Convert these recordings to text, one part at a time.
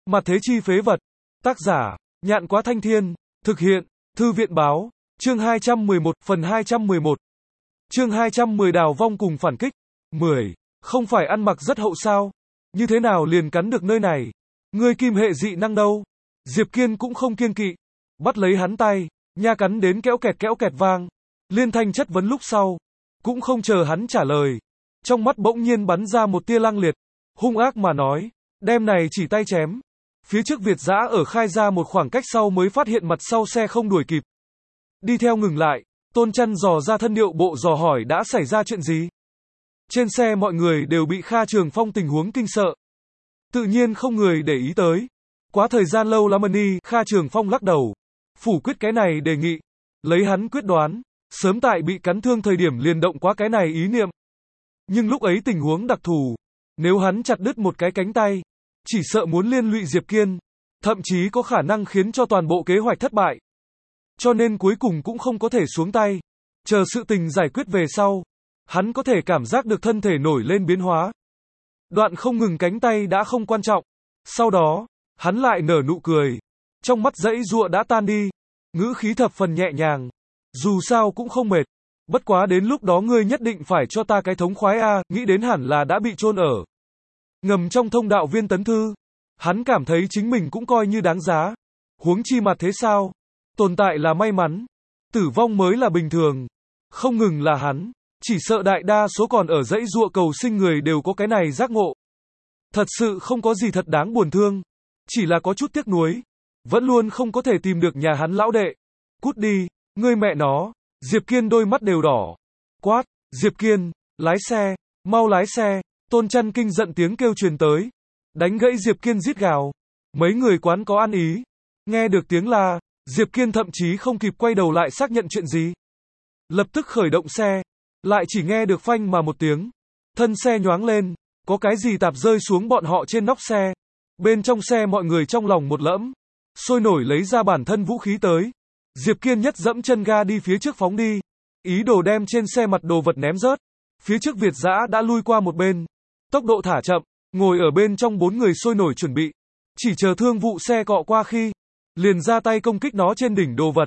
Mặt thế chi phế vật. Tác giả, Nhạn Quá Thanh Thiên. Thực hiện, Thư viện báo. Chương 211, phần 211. Chương 210 đào vong cùng phản kích. 10. Không phải ăn mặc rất hậu sao? Như thế nào liền cắn được nơi này? Ngươi kim hệ dị năng đâu? Diệp Kiên cũng không kiêng kỵ. Bắt lấy hắn tay, nha cắn đến kéo kẹt vang. Liên thanh chất vấn lúc sau. Cũng không chờ hắn trả lời. Trong mắt bỗng nhiên bắn ra một tia lăng liệt. Hung ác mà nói. Đem này chỉ tay chém. Phía trước Việt dã ở khai ra một khoảng cách sau mới phát hiện mặt sau xe không đuổi kịp. Đi theo ngừng lại, Tôn Chăn dò ra thân điệu bộ dò hỏi đã xảy ra chuyện gì. Trên xe mọi người đều bị Kha Trường Phong tình huống kinh sợ. Tự nhiên không người để ý tới. Quá thời gian lâu lắm đi, Kha Trường Phong lắc đầu. Phủ quyết cái này đề nghị. Lấy hắn quyết đoán. Sớm tại bị cắn thương thời điểm liền động quá cái này ý niệm. Nhưng lúc ấy tình huống đặc thù. Nếu hắn chặt đứt một cái cánh tay. Chỉ sợ muốn liên lụy Diệp Kiên. Thậm chí có khả năng khiến cho toàn bộ kế hoạch thất bại. Cho nên cuối cùng cũng không có thể xuống tay. Chờ sự tình giải quyết về sau. Hắn có thể cảm giác được thân thể nổi lên biến hóa. Đoạn không ngừng cánh tay đã không quan trọng. Sau đó, hắn lại nở nụ cười. Trong mắt dãy giụa đã tan đi. Ngữ khí thập phần nhẹ nhàng. Dù sao cũng không mệt. Bất quá đến lúc đó ngươi nhất định phải cho ta cái thống khoái a, nghĩ đến hẳn là đã bị chôn ở. Ngầm trong thông đạo viên tấn thư. Hắn cảm thấy chính mình cũng coi như đáng giá. Huống chi mặt thế sao? Tồn tại là may mắn. Tử vong mới là bình thường. Không ngừng là hắn. Chỉ sợ đại đa số còn ở dãy giụa cầu sinh người đều có cái này giác ngộ. Thật sự không có gì thật đáng buồn thương. Chỉ là có chút tiếc nuối. Vẫn luôn không có thể tìm được nhà hắn lão đệ. Cút đi, ngươi mẹ nó. Diệp Kiên đôi mắt đều đỏ. Quát, Diệp Kiên, lái xe, mau lái xe. Tôn Chăn kinh giận tiếng kêu truyền tới. Đánh gãy Diệp Kiên rít gào. Mấy người quán có ăn ý. Nghe được tiếng la, Diệp Kiên thậm chí không kịp quay đầu lại xác nhận chuyện gì. Lập tức khởi động xe. Lại chỉ nghe được phanh mà một tiếng. Thân xe nhoáng lên. Có cái gì tạp rơi xuống bọn họ trên nóc xe. Bên trong xe mọi người trong lòng một lẫm. Sôi nổi lấy ra bản thân vũ khí tới. Diệp Kiên nhất dẫm chân ga đi phía trước phóng đi. Ý đồ đem trên xe mặt đồ vật ném rớt. Phía trước Việt dã đã lui qua một bên. Tốc độ thả chậm. Ngồi ở bên trong bốn người sôi nổi chuẩn bị. Chỉ chờ thương vụ xe cọ qua khi. Liền ra tay công kích nó trên đỉnh đồ vật.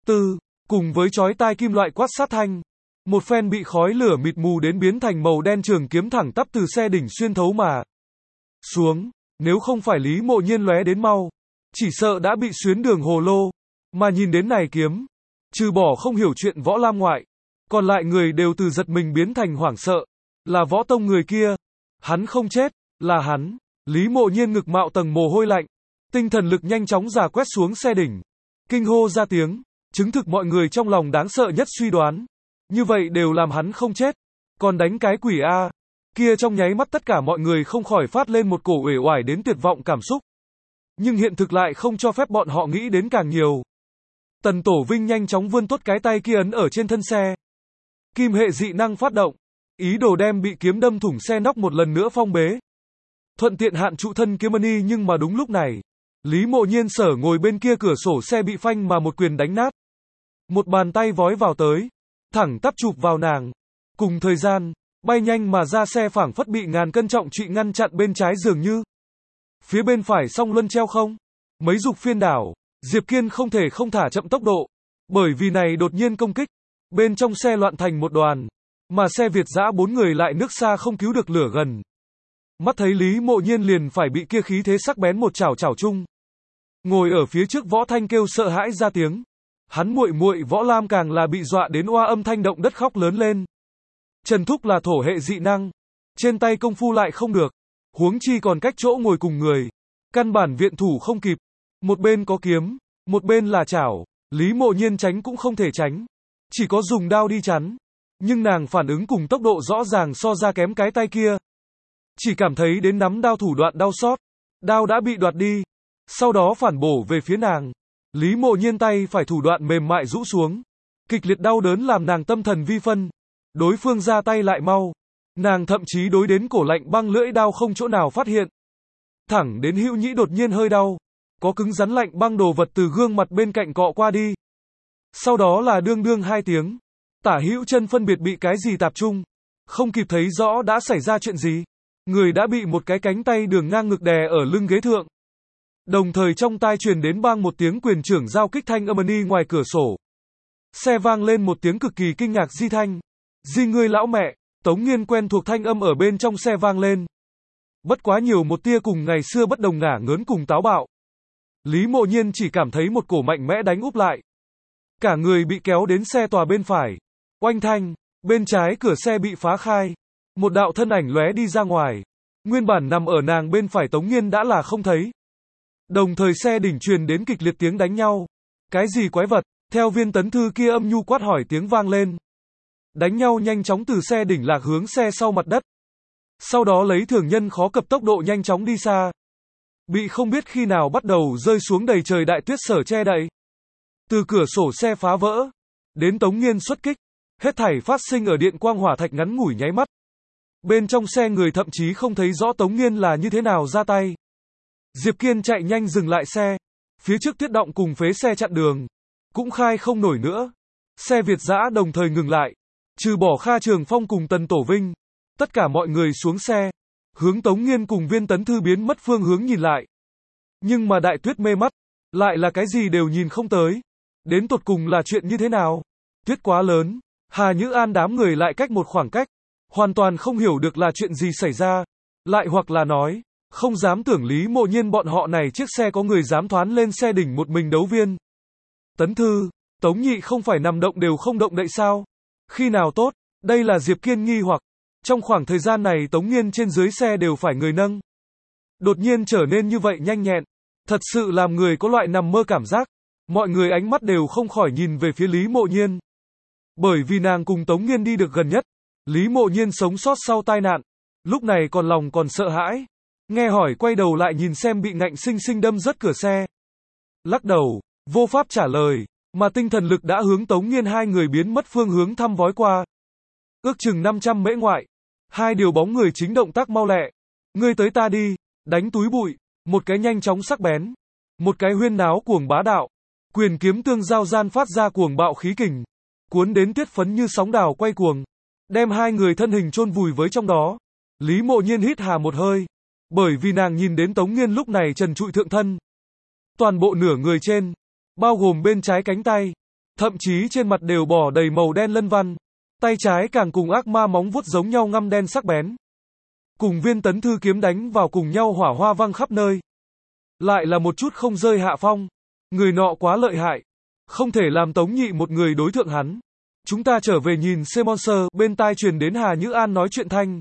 Cùng với chói tai kim loại quát sát thanh. Một phen bị khói lửa mịt mù đến biến thành màu đen trường kiếm thẳng tắp từ xe đỉnh xuyên thấu mà xuống. Nếu không phải Lý Mộ Nhiên lóe đến mau. Chỉ sợ đã bị xuyến đường hồ lô. Mà nhìn đến này kiếm. Trừ bỏ không hiểu chuyện võ lam ngoại. Còn lại người đều từ giật mình biến thành hoảng sợ. Là võ tông người kia. Hắn không chết. Là hắn. Lý Mộ Nhiên ngực mạo tầng mồ hôi lạnh. Tinh thần lực nhanh chóng già quét xuống xe đỉnh. Kinh hô ra tiếng. Chứng thực mọi người trong lòng đáng sợ nhất suy đoán. Như vậy đều làm hắn không chết. Còn đánh cái quỷ A. Kia trong nháy mắt tất cả mọi người không khỏi phát lên một cổ uể oải đến tuyệt vọng cảm xúc. Nhưng hiện thực lại không cho phép bọn họ nghĩ đến càng nhiều. Tần Tổ Vinh nhanh chóng vươn tốt cái tay kia ấn ở trên thân xe. Kim hệ dị năng phát động. Ý đồ đem bị kiếm đâm thủng xe nóc một lần nữa phong bế. Thuận tiện hạn trụ thân kiếm ni, nhưng mà đúng lúc này. Lý Mộ Nhiên sở ngồi bên kia cửa sổ xe bị phanh mà một quyền đánh nát. Một bàn tay vói vào tới. Thẳng tắp chụp vào nàng. Cùng thời gian, bay nhanh mà ra xe phảng phất bị ngàn cân trọng trụy ngăn chặn bên trái dường như. Phía bên phải song luân treo không. Mấy dục phiên đảo. Diệp Kiên không thể không thả chậm tốc độ. Bởi vì này đột nhiên công kích. Bên trong xe loạn thành một đoàn. Mà xe Việt dã bốn người lại nước xa không cứu được lửa gần. Mắt thấy Lý Mộ Nhiên liền phải bị kia khí thế sắc bén một chảo chung. Ngồi ở phía trước Võ Thanh kêu sợ hãi ra tiếng. Hắn muội Võ Lam càng là bị dọa đến oa âm thanh động đất khóc lớn lên. Trần Thúc là thổ hệ dị năng. Trên tay công phu lại không được. Huống chi còn cách chỗ ngồi cùng người. Căn bản viện thủ không kịp. Một bên có kiếm. Một bên là chảo. Lý Mộ Nhiên tránh cũng không thể tránh. Chỉ có dùng đao đi chắn. Nhưng nàng phản ứng cùng tốc độ rõ ràng so ra kém cái tay kia. Chỉ cảm thấy đến nắm đao thủ đoạn đau xót. Đao đã bị đoạt đi. Sau đó phản bổ về phía nàng. Lý Mộ Nhiên tay phải thủ đoạn mềm mại rũ xuống. Kịch liệt đau đớn làm nàng tâm thần vi phân. Đối phương ra tay lại mau. Nàng thậm chí đối đến cổ lạnh băng lưỡi đao không chỗ nào phát hiện. Thẳng đến hữu nhĩ đột nhiên hơi đau. Có cứng rắn lạnh băng đồ vật từ gương mặt bên cạnh cọ qua đi. Sau đó là đương hai tiếng. Tả hữu chân phân biệt bị cái gì tạp trung. Không kịp thấy rõ đã xảy ra chuyện gì. Người đã bị một cái cánh tay đường ngang ngực đè ở lưng ghế thượng. Đồng thời trong tai truyền đến bang một tiếng quyền trưởng giao kích thanh âm đi ngoài cửa sổ. Xe vang lên một tiếng cực kỳ kinh ngạc Di Thanh. Di ngươi lão mẹ, Tống Nghiên quen thuộc thanh âm ở bên trong xe vang lên. Bất quá nhiều một tia cùng ngày xưa bất đồng ngả ngớn cùng táo bạo. Lý Mộ Nhiên chỉ cảm thấy một cổ mạnh mẽ đánh úp lại. Cả người bị kéo đến xe tòa bên phải. Oanh thanh, bên trái cửa xe bị phá khai. Một đạo thân ảnh lóe đi ra ngoài. Nguyên bản nằm ở nàng bên phải Tống Nghiên đã là không thấy. Đồng thời xe đỉnh truyền đến kịch liệt tiếng đánh nhau. Cái gì quái vật? Theo Viên Tấn Thư kia âm nhu quát hỏi tiếng vang lên. Đánh nhau nhanh chóng từ xe đỉnh lạc hướng xe sau mặt đất. Sau đó lấy thường nhân khó cập tốc độ nhanh chóng đi xa. Bị không biết khi nào bắt đầu rơi xuống đầy trời đại tuyết sở che đậy. Từ cửa sổ xe phá vỡ, đến Tống Nghiên xuất kích, hết thảy phát sinh ở điện quang hỏa thạch ngắn ngủi nháy mắt. Bên trong xe người thậm chí không thấy rõ Tống Nghiên là như thế nào ra tay. Diệp Kiên chạy nhanh dừng lại xe, phía trước tuyết động cùng phế xe chặn đường, cũng khai không nổi nữa. Xe Việt dã đồng thời ngừng lại, trừ bỏ Kha Trường Phong cùng Tần Tổ Vinh, tất cả mọi người xuống xe, hướng Tống Nghiên cùng Viên Tấn Thư biến mất phương hướng nhìn lại. Nhưng mà đại tuyết mê mắt, lại là cái gì đều nhìn không tới. Đến tột cùng là chuyện như thế nào? Tuyết quá lớn, Hà Nhữ An đám người lại cách một khoảng cách, hoàn toàn không hiểu được là chuyện gì xảy ra. Lại hoặc là nói, không dám tưởng Lý Mộ Nhiên bọn họ này chiếc xe có người dám thoán lên xe đỉnh một mình đấu Viên Tấn Thư, Tống Nhị không phải nằm động đều không động đậy sao? Khi nào tốt? Đây là Diệp Kiên nghi hoặc. Trong khoảng thời gian này Tống Nghiên trên dưới xe đều phải người nâng. Đột nhiên trở nên như vậy nhanh nhẹn. Thật sự làm người có loại nằm mơ cảm giác. Mọi người ánh mắt đều không khỏi nhìn về phía Lý Mộ Nhiên. Bởi vì nàng cùng Tống Nghiên đi được gần nhất. Lý Mộ Nhiên sống sót sau tai nạn. Lúc này còn lòng còn sợ hãi. Nghe hỏi quay đầu lại nhìn xem bị ngạnh sinh sinh đâm rớt cửa xe. Lắc đầu, vô pháp trả lời. Mà tinh thần lực đã hướng Tống Nghiên hai người biến mất phương hướng thăm vói qua. Ước chừng 500 mễ ngoại. Hai điều bóng người chính động tác mau lẹ. Ngươi tới ta đi, đánh túi bụi. Một cái nhanh chóng sắc bén. Một cái huyên náo cuồng bá đạo. Quyền kiếm tương giao gian phát ra cuồng bạo khí kình. Cuốn đến tuyết phấn như sóng đào quay cuồng. Đem hai người thân hình chôn vùi với trong đó. Lý Mộ Nhiên hít hà một hơi. Bởi vì nàng nhìn đến Tống Nghiên lúc này trần trụi thượng thân. Toàn bộ nửa người trên. Bao gồm bên trái cánh tay. Thậm chí trên mặt đều bỏ đầy màu đen lân văn. Tay trái càng cùng ác ma móng vuốt giống nhau ngăm đen sắc bén. Cùng Viên Tấn Thư kiếm đánh vào cùng nhau hỏa hoa văng khắp nơi. Lại là một chút không rơi hạ phong. Người nọ quá lợi hại. Không thể làm Tống Nhị một người đối thượng hắn. Chúng ta trở về nhìn Monster, bên tai truyền đến Hà Nhữ An nói chuyện thanh.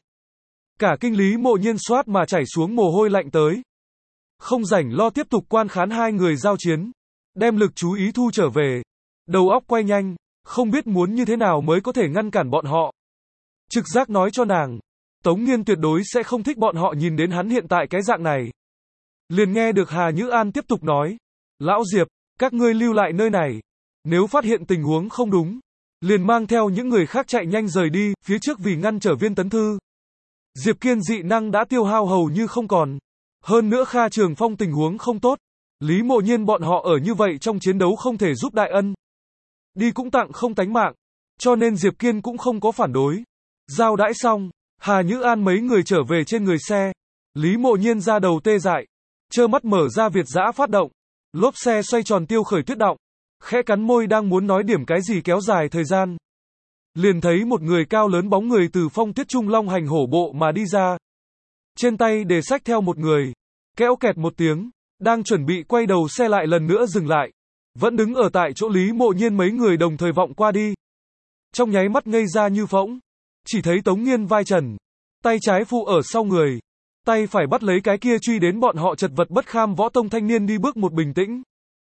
Cả kinh Lý Mộ Nhiên xoát mà chảy xuống mồ hôi lạnh tới. Không rảnh lo tiếp tục quan khán hai người giao chiến. Đem lực chú ý thu trở về. Đầu óc quay nhanh. Không biết muốn như thế nào mới có thể ngăn cản bọn họ. Trực giác nói cho nàng. Tống Nghiên tuyệt đối sẽ không thích bọn họ nhìn đến hắn hiện tại cái dạng này. Liền nghe được Hà Nhữ An tiếp tục nói. Lão Diệp, các ngươi lưu lại nơi này. Nếu phát hiện tình huống không đúng. Liền mang theo những người khác chạy nhanh rời đi, phía trước vì ngăn trở Viên Tấn Thư. Diệp Kiên dị năng đã tiêu hao hầu như không còn. Hơn nữa Kha Trường Phong tình huống không tốt. Lý Mộ Nhiên bọn họ ở như vậy trong chiến đấu không thể giúp đại ân. Đi cũng tặng không tánh mạng. Cho nên Diệp Kiên cũng không có phản đối. Giao đãi xong, Hà Nhữ An mấy người trở về trên người xe. Lý Mộ Nhiên ra đầu tê dại. Trơ mắt mở ra Việt dã phát động. Lốp xe xoay tròn tiêu khởi tuyết động. Khẽ cắn môi đang muốn nói điểm cái gì kéo dài thời gian. Liền thấy một người cao lớn bóng người từ phong tuyết trung long hành hổ bộ mà đi ra. Trên tay để xách theo một người. Kéo kẹt một tiếng. Đang chuẩn bị quay đầu xe lại lần nữa dừng lại. Vẫn đứng ở tại chỗ Lý Mộ Nhiên mấy người đồng thời vọng qua đi. Trong nháy mắt ngây ra như phỗng. Chỉ thấy Tống Nghiên vai trần. Tay trái phụ ở sau người. Tay phải bắt lấy cái kia truy đến bọn họ chật vật bất kham võ tông thanh niên đi bước một bình tĩnh.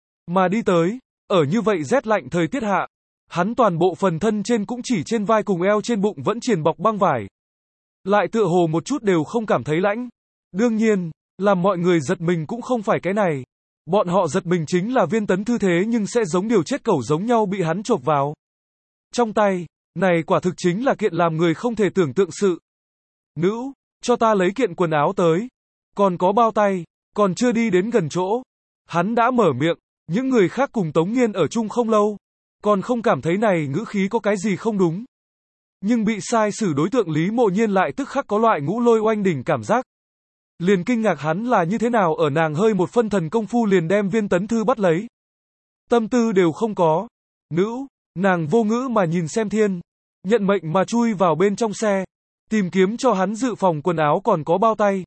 Mà đi tới. Ở như vậy rét lạnh thời tiết hạ. Hắn toàn bộ phần thân trên cũng chỉ trên vai cùng eo trên bụng vẫn triền bọc băng vải. Lại tựa hồ một chút đều không cảm thấy lạnh. Đương nhiên, làm mọi người giật mình cũng không phải cái này. Bọn họ giật mình chính là Viên Tấn Thư thế nhưng sẽ giống điều chết cẩu giống nhau bị hắn chộp vào. Trong tay, này quả thực chính là kiện làm người không thể tưởng tượng sự. Nữ, cho ta lấy kiện quần áo tới. Còn có bao tay, còn chưa đi đến gần chỗ. Hắn đã mở miệng, những người khác cùng Tống Nghiên ở chung không lâu. Còn không cảm thấy này ngữ khí có cái gì không đúng. Nhưng bị sai xử đối tượng Lý Mộ Nhiên lại tức khắc có loại ngũ lôi oanh đỉnh cảm giác. liền kinh ngạc hắn là như thế nào ở nàng hơi một phân thần công phu liền đem Viên Tấn Thư bắt lấy. Tâm tư đều không có. Nữ, nàng vô ngữ mà nhìn xem Thiên, nhận mệnh mà chui vào bên trong xe, tìm kiếm cho hắn dự phòng quần áo còn có bao tay.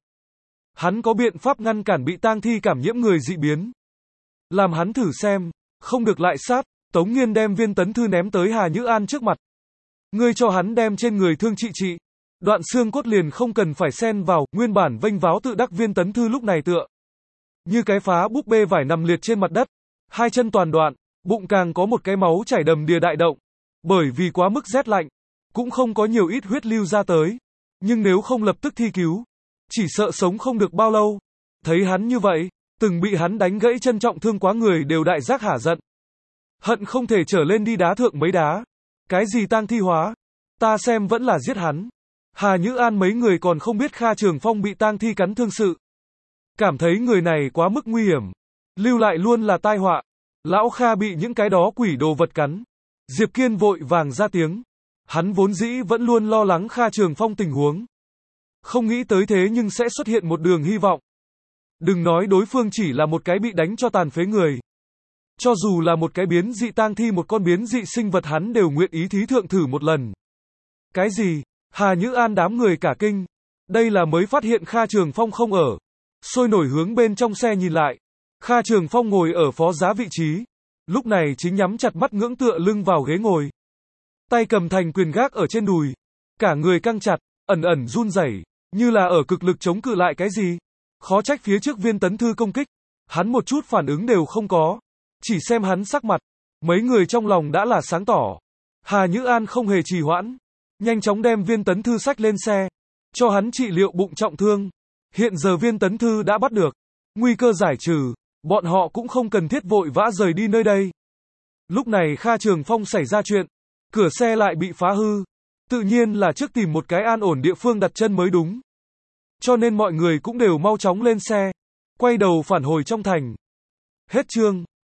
Hắn có biện pháp ngăn cản bị tang thi cảm nhiễm người dị biến. Làm hắn thử xem, không được lại sát, Tống Nghiên đem Viên Tấn Thư ném tới Hà Nhữ An trước mặt. Ngươi cho hắn đem trên người thương trị, đoạn xương cốt liền không cần phải xen vào, nguyên bản vênh váo tự đắc Viên Tấn Thư lúc này tựa như cái phá búp bê vải nằm liệt trên mặt đất, hai chân toàn đoạn, bụng càng có một cái máu chảy đầm đìa đại động, bởi vì quá mức rét lạnh, cũng không có nhiều ít huyết lưu ra tới, nhưng nếu không lập tức thi cứu, chỉ sợ sống không được bao lâu. Thấy hắn như vậy, từng bị hắn đánh gãy chân trọng thương quá người đều đại giác hả giận. Hận không thể trở lên đi đá thượng mấy đá. Cái gì tang thi hóa? Ta xem vẫn là giết hắn. Hà Nhữ An mấy người còn không biết Kha Trường Phong bị tang thi cắn thương sự. Cảm thấy người này quá mức nguy hiểm. Lưu lại luôn là tai họa. Lão Kha bị những cái đó quỷ đồ vật cắn. Diệp Kiên vội vàng ra tiếng. Hắn vốn dĩ vẫn luôn lo lắng Kha Trường Phong tình huống. Không nghĩ tới thế nhưng sẽ xuất hiện một đường hy vọng. Đừng nói đối phương chỉ là một cái bị đánh cho tàn phế người. Cho dù là một cái biến dị tang thi một con biến dị sinh vật hắn đều nguyện ý thí thượng thử một lần. Cái gì? Hà Nhữ An đám người cả kinh. Đây là mới phát hiện Kha Trường Phong không ở. Sôi nổi hướng bên trong xe nhìn lại. Kha Trường Phong ngồi ở phó giá vị trí. Lúc này chính nhắm chặt mắt ngưỡng tựa lưng vào ghế ngồi. Tay cầm thành quyền gác ở trên đùi. Cả người căng chặt, ẩn ẩn run rẩy, như là ở cực lực chống cự lại cái gì. Khó trách phía trước Viên Tấn Thư công kích. Hắn một chút phản ứng đều không có. Chỉ xem hắn sắc mặt. Mấy người trong lòng đã là sáng tỏ. Hà Nhữ An không hề trì hoãn. Nhanh chóng đem Viên Tấn Thư xách lên xe. Cho hắn trị liệu bụng trọng thương. Hiện giờ Viên Tấn Thư đã bắt được. Nguy cơ giải trừ. Bọn họ cũng không cần thiết vội vã rời đi nơi đây. Lúc này Kha Trường Phong xảy ra chuyện. Cửa xe lại bị phá hư. Tự nhiên là trước tìm một cái an ổn địa phương đặt chân mới đúng. Cho nên mọi người cũng đều mau chóng lên xe. Quay đầu phản hồi trong thành. Hết chương.